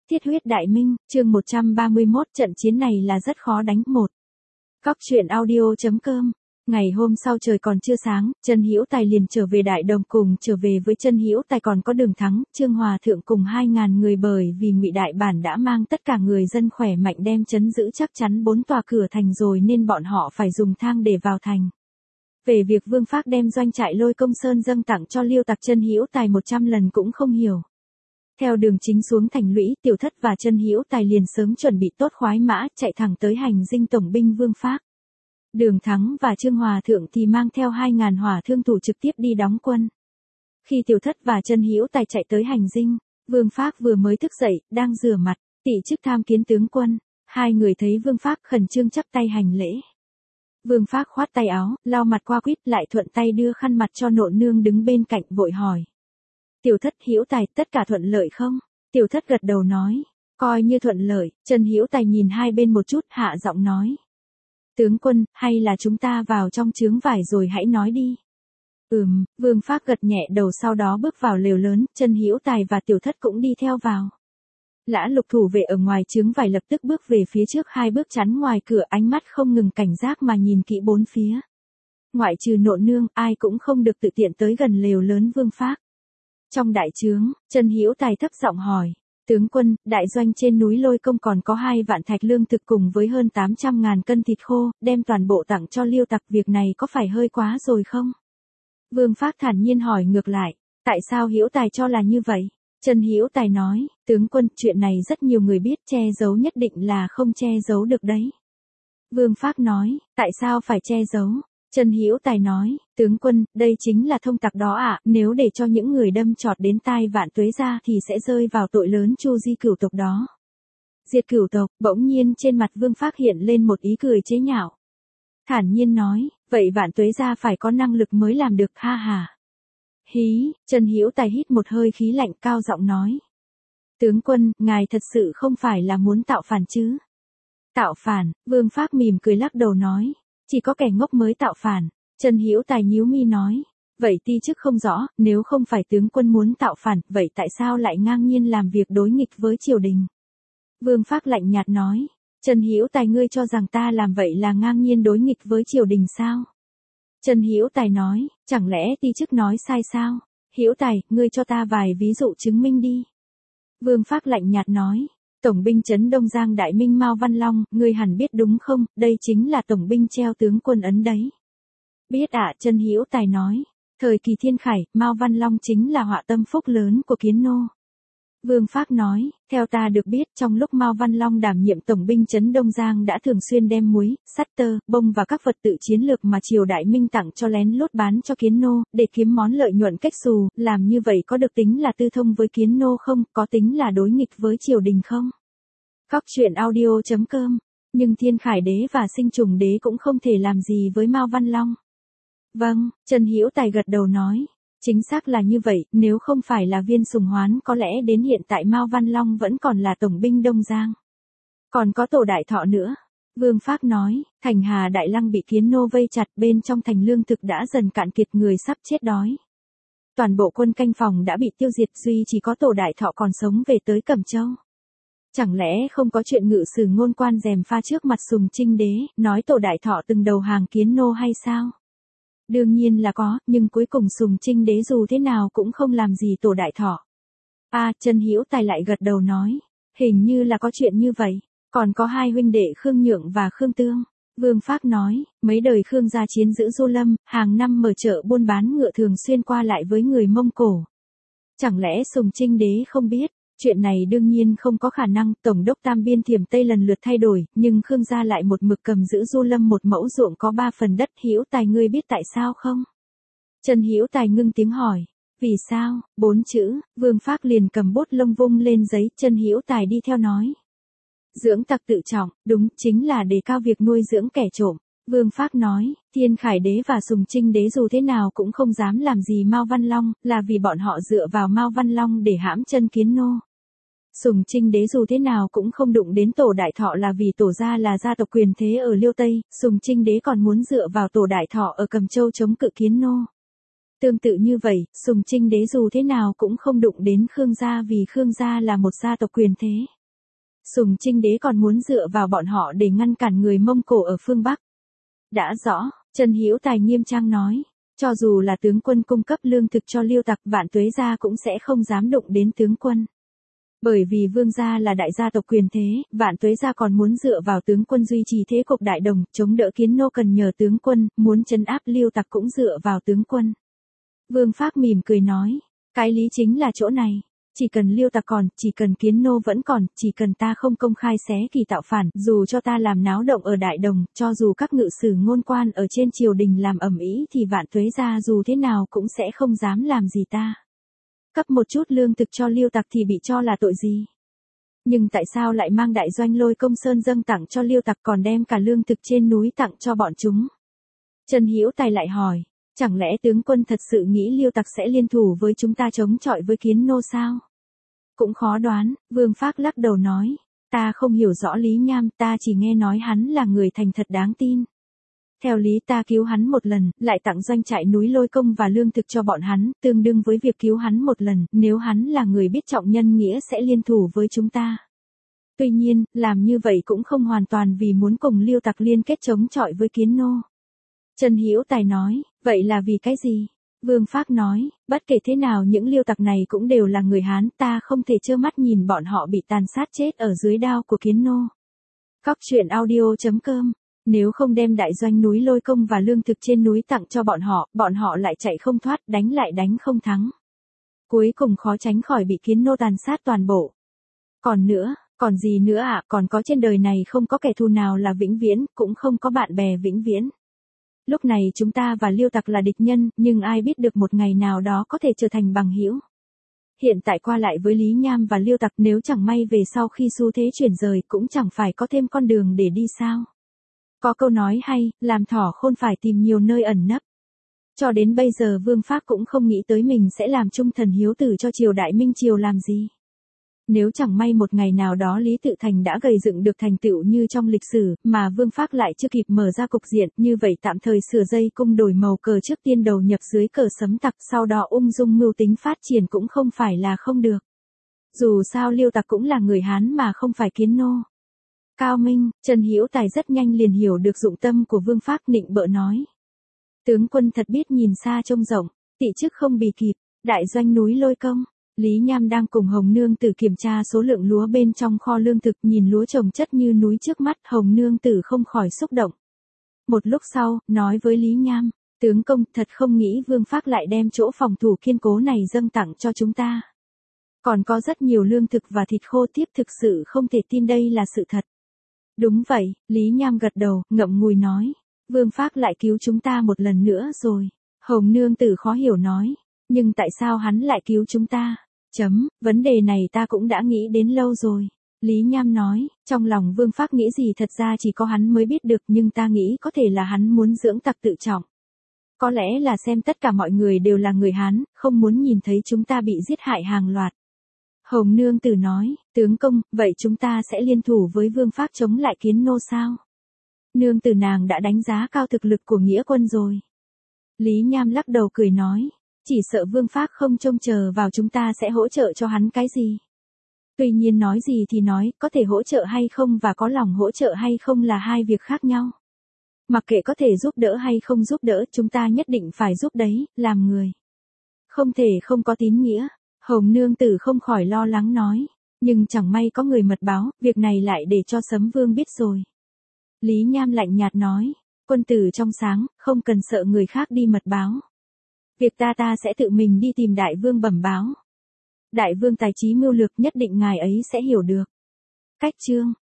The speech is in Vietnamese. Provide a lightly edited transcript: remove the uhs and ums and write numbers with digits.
Thiết huyết đại minh, chương 131, trận chiến này là rất khó đánh. Cóc truyện audio.com. Ngày hôm sau trời còn chưa sáng, Chân Hữu Tài liền trở về Đại Đồng, cùng trở về với Chân Hữu Tài còn có Đường Thắng, Trương Hòa Thượng cùng 2.000 người, bởi vì Ngụy Đại Bản đã mang tất cả người dân khỏe mạnh đem trấn giữ chắc chắn 4 tòa cửa thành rồi, nên bọn họ phải dùng thang để vào thành. Về việc Vương Phác đem doanh trại Lôi Công Sơn dâng tặng cho Liêu Tặc, Chân Hữu Tài 100 lần cũng không hiểu. Theo đường chính xuống thành lũy, Tiểu Thất và Chân Hữu Tài liền sớm chuẩn bị tốt khoái mã, chạy thẳng tới hành dinh tổng binh Vương Phác. Đường Thắng và Trương Hòa Thượng thì mang theo 2.000 hỏa thương thủ trực tiếp đi đóng quân. Khi Tiểu Thất và Chân Hữu Tài chạy tới hành dinh, Vương Phác vừa mới thức dậy, đang rửa mặt, tị chức tham kiến tướng quân. Hai người thấy Vương Phác khẩn trương chắp tay hành lễ. Vương Phác khoát tay áo, lau mặt qua quýt, lại thuận tay đưa khăn mặt cho nộn nương đứng bên cạnh, vội hỏi: Tiểu Thất, Hữu Tài, tất cả thuận lợi không? Tiểu Thất gật đầu nói: coi như thuận lợi. Chân Hữu Tài nhìn hai bên một chút, hạ giọng nói: tướng quân, hay là chúng ta vào trong chướng vải rồi hãy nói đi. Vương Phác gật nhẹ đầu, sau đó bước vào lều lớn, Chân Hữu Tài và Tiểu Thất cũng đi theo vào. Lã Lục thủ vệ ở ngoài chướng vải lập tức bước về phía trước 2 bước chắn ngoài cửa, ánh mắt không ngừng cảnh giác mà nhìn kỹ bốn phía. Ngoại trừ nộn nương, ai cũng không được tự tiện tới gần lều lớn Vương Phác. Trong đại trướng, Chân Hữu Tài thấp giọng hỏi: tướng quân, đại doanh trên núi Lôi Công còn có 2 vạn thạch lương thực cùng với hơn 800.000 cân thịt khô, đem toàn bộ tặng cho Liêu Tặc, việc này có phải hơi quá rồi không? Vương Phác thản nhiên hỏi ngược lại: tại sao Hữu Tài cho là như vậy? Chân Hữu Tài nói: tướng quân, chuyện này rất nhiều người biết, che giấu nhất định là không che giấu được đấy. Vương Phác nói: tại sao phải che giấu? Chân Hữu Tài nói: tướng quân, đây chính là thông tặc đó ạ, nếu để cho những người đâm chọt đến tai Vạn Tuế gia thì sẽ rơi vào tội lớn chu di cửu tộc đó. Diệt cửu tộc. Bỗng nhiên trên mặt Vương Phác hiện lên một ý cười chế nhạo. Thản nhiên nói: vậy Vạn Tuế gia phải có năng lực mới làm được, ha ha. Hí. Chân Hữu Tài hít một hơi khí lạnh, cao giọng nói: tướng quân, ngài thật sự không phải là muốn tạo phản chứ? Tạo phản? Vương Phác mỉm cười lắc đầu nói: chỉ có kẻ ngốc mới tạo phản. Chân Hữu Tài nhíu mi nói: vậy ti chức không rõ, nếu không phải tướng quân muốn tạo phản, vậy tại sao lại ngang nhiên làm việc đối nghịch với triều đình? Vương Phác lạnh nhạt nói: Chân Hữu Tài, ngươi cho rằng ta làm vậy là ngang nhiên đối nghịch với triều đình sao? Chân Hữu Tài nói: chẳng lẽ ti chức nói sai sao? Hữu Tài, ngươi cho ta vài ví dụ chứng minh đi. Vương Phác lạnh nhạt nói: tổng binh trấn Đông Giang Đại Minh Mao Văn Long, ngươi hẳn biết đúng không, đây chính là tổng binh treo tướng quân ấn đấy. Biết ạ. Chân Hữu Tài nói: thời kỳ thiên khải, Mao Văn Long chính là họa tâm phúc lớn của Kiến Nô. Vương Phác nói: theo ta được biết, trong lúc Mao Văn Long đảm nhiệm tổng binh trấn Đông Giang đã thường xuyên đem muối, sắt tơ, bông và các vật tự chiến lược mà triều Đại Minh tặng cho lén lút bán cho Kiến Nô, để kiếm món lợi nhuận cách xù. Làm như vậy có được tính là tư thông với Kiến Nô không, có tính là đối nghịch với triều đình không? Cóc truyện audio.com. Nhưng Thiên Khải Đế và Sinh Trùng Đế cũng không thể làm gì với Mao Văn Long. Vâng. Chân Hữu Tài gật đầu nói: chính xác là như vậy, nếu không phải là Viên Sùng Hoán, có lẽ đến hiện tại Mao Văn Long vẫn còn là tổng binh Đông Giang. Còn có Tổ Đại Thọ nữa. Vương Phác nói: thành Hà Đại Lăng bị Kiến Nô vây chặt, bên trong thành lương thực đã dần cạn kiệt, người sắp chết đói. Toàn bộ quân canh phòng đã bị tiêu diệt, duy chỉ có Tổ Đại Thọ còn sống về tới Cẩm Châu. Chẳng lẽ không có chuyện ngự sử ngôn quan gièm pha trước mặt Sùng Trinh Đế, nói Tổ Đại Thọ từng đầu hàng Kiến Nô hay sao? Đương nhiên là có, nhưng cuối cùng Sùng Trinh Đế dù thế nào cũng không làm gì Tổ Đại Thọ. Chân Hữu Tài lại gật đầu nói: hình như là có chuyện như vậy. Còn có 2 huynh đệ Khương Nhượng và Khương Tương. Vương Phác nói: mấy đời Khương gia chiến giữ Du Lâm, hàng năm mở chợ buôn bán ngựa, thường xuyên qua lại với người Mông Cổ. Chẳng lẽ Sùng Trinh Đế không biết? Chuyện này đương nhiên không có khả năng, Tổng đốc Tam Biên Thiểm Tây lần lượt thay đổi, nhưng Khương gia lại một mực cầm giữ Du Lâm một mẫu ruộng có 3 phần đất. Hữu Tài, ngươi biết tại sao không? Chân Hữu Tài ngưng tiếng hỏi: vì sao? 4 chữ. Vương Phác liền cầm bút lông vung lên giấy, Chân Hữu Tài đi theo nói: dưỡng tặc tự trọng. Đúng, chính là đề cao việc nuôi dưỡng kẻ trộm. Vương Phác nói: Thiên Khải Đế và Sùng Trinh Đế dù thế nào cũng không dám làm gì Mao Văn Long, là vì bọn họ dựa vào Mao Văn Long để hãm chân Kiến Nô. Sùng Trinh Đế dù thế nào cũng không đụng đến Tổ Đại Thọ, là vì Tổ gia là gia tộc quyền thế ở Liêu Tây, Sùng Trinh Đế còn muốn dựa vào Tổ Đại Thọ ở Cẩm Châu chống cự Kiến Nô. Tương tự như vậy, Sùng Trinh Đế dù thế nào cũng không đụng đến Khương gia, vì Khương gia là một gia tộc quyền thế. Sùng Trinh Đế còn muốn dựa vào bọn họ để ngăn cản người Mông Cổ ở phương Bắc. Đã rõ, Trần Hữu Tài nghiêm trang nói, cho dù là tướng quân cung cấp lương thực cho Liêu tặc, Vạn Tuế gia cũng sẽ không dám đụng đến tướng quân. Bởi vì Vương gia là đại gia tộc quyền thế, Vạn Tuế gia còn muốn dựa vào tướng quân duy trì thế cục đại đồng, chống đỡ Kiến nô cần nhờ tướng quân, muốn trấn áp Liêu tặc cũng dựa vào tướng quân. Vương Phác mỉm cười nói, cái lý chính là chỗ này. Chỉ cần Liêu tặc còn, chỉ cần Kiến nô vẫn còn, chỉ cần ta không công khai xé kỳ tạo phản, dù cho ta làm náo động ở đại đồng, cho dù các ngự sử ngôn quan ở trên triều đình làm ầm ĩ thì Vạn Tuế gia dù thế nào cũng sẽ không dám làm gì ta. Cấp một chút lương thực cho Liêu tặc thì bị cho là tội gì? Nhưng tại sao lại mang đại doanh Lôi Công Sơn dâng tặng cho Liêu tặc, còn đem cả lương thực trên núi tặng cho bọn chúng? Trần Hữu Tài lại hỏi, chẳng lẽ tướng quân thật sự nghĩ Liêu tặc sẽ liên thủ với chúng ta chống chọi với Kiến nô sao? Cũng khó đoán, Vương Phác lắc đầu nói, ta không hiểu rõ Lý Nham, ta chỉ nghe nói hắn là người thành thật đáng tin. Theo lý ta cứu hắn một lần, lại tặng doanh trại núi Lôi Công và lương thực cho bọn hắn, tương đương với việc cứu hắn một lần, nếu hắn là người biết trọng nhân nghĩa sẽ liên thủ với chúng ta. Tuy nhiên, làm như vậy cũng không hoàn toàn vì muốn cùng Liêu tặc liên kết chống chọi với Kiến nô. Trần Hữu Tài nói, vậy là vì cái gì? Vương Phác nói, bất kể thế nào những Liêu tặc này cũng đều là người Hán, ta không thể trơ mắt nhìn bọn họ bị tàn sát chết ở dưới đao của Kiến nô. Cóc truyện audio.com. Nếu không đem đại doanh núi Lôi Công và lương thực trên núi tặng cho bọn họ lại chạy không thoát, đánh lại đánh không thắng. Cuối cùng khó tránh khỏi bị Kiến nô tàn sát toàn bộ. Còn gì nữa ạ, còn có trên đời này không có kẻ thù nào là vĩnh viễn, cũng không có bạn bè vĩnh viễn. Lúc này chúng ta và Liêu tặc là địch nhân, nhưng ai biết được một ngày nào đó có thể trở thành bằng hữu. Hiện tại qua lại với Lý Nham và Liêu tặc, nếu chẳng may về sau khi xu thế chuyển rời cũng chẳng phải có thêm con đường để đi sao. Có câu nói hay, làm thỏ khôn phải tìm nhiều nơi ẩn nấp. Cho đến bây giờ Vương Phác cũng không nghĩ tới mình sẽ làm trung thần hiếu tử cho triều Đại Minh triều làm gì. Nếu chẳng may một ngày nào đó Lý Tự Thành đã gầy dựng được thành tựu như trong lịch sử, mà Vương Phác lại chưa kịp mở ra cục diện, như vậy tạm thời sửa dây cung đổi màu cờ trước tiên đầu nhập dưới cờ Sấm Tặc, sau đó ung dung mưu tính phát triển cũng không phải là không được. Dù sao Liêu tặc cũng là người Hán mà không phải Kiến nô. Cao minh, Trần Hữu Tài rất nhanh liền hiểu được dụng tâm của Vương Phác, nịnh bợ nói. Tướng quân thật biết nhìn xa trông rộng, tị chức không bì kịp, đại doanh núi Lôi Công. Lý Nham đang cùng Hồng Nương Tử kiểm tra số lượng lúa bên trong kho lương thực, nhìn lúa trồng chất như núi trước mắt, Hồng Nương Tử không khỏi xúc động. Một lúc sau, nói với Lý Nham, tướng công thật không nghĩ Vương Phác lại đem chỗ phòng thủ kiên cố này dâng tặng cho chúng ta. Còn có rất nhiều lương thực và thịt khô tiếp, thực sự không thể tin đây là sự thật. Đúng vậy, Lý Nham gật đầu, ngậm ngùi nói, Vương Phác lại cứu chúng ta một lần nữa rồi. Hồng Nương Tử khó hiểu nói, nhưng tại sao hắn lại cứu chúng ta? Vấn đề này ta cũng đã nghĩ đến lâu rồi. Lý Nham nói, trong lòng Vương Phác nghĩ gì thật ra chỉ có hắn mới biết được, nhưng ta nghĩ có thể là hắn muốn dưỡng tặc tự trọng. Có lẽ là xem tất cả mọi người đều là người Hán, không muốn nhìn thấy chúng ta bị giết hại hàng loạt. Hồng Nương Tử nói, tướng công, vậy chúng ta sẽ liên thủ với Vương Phác chống lại Kiến nô sao? Nương Tử nàng đã đánh giá cao thực lực của nghĩa quân rồi. Lý Nham lắc đầu cười nói, chỉ sợ Vương Phác không trông chờ vào chúng ta sẽ hỗ trợ cho hắn cái gì. Tuy nhiên nói gì thì nói, có thể hỗ trợ hay không và có lòng hỗ trợ hay không là hai việc khác nhau. Mặc kệ có thể giúp đỡ hay không giúp đỡ, chúng ta nhất định phải giúp đấy, làm người. Không thể không có tín nghĩa. Hồng Nương Tử không khỏi lo lắng nói, nhưng chẳng may có người mật báo, việc này lại để cho Sấm Vương biết rồi. Lý Nham lạnh nhạt nói, quân tử trong sáng, không cần sợ người khác đi mật báo. Việc ta sẽ tự mình đi tìm Đại Vương bẩm báo. Đại Vương tài trí mưu lược, nhất định ngài ấy sẽ hiểu được. Cách chương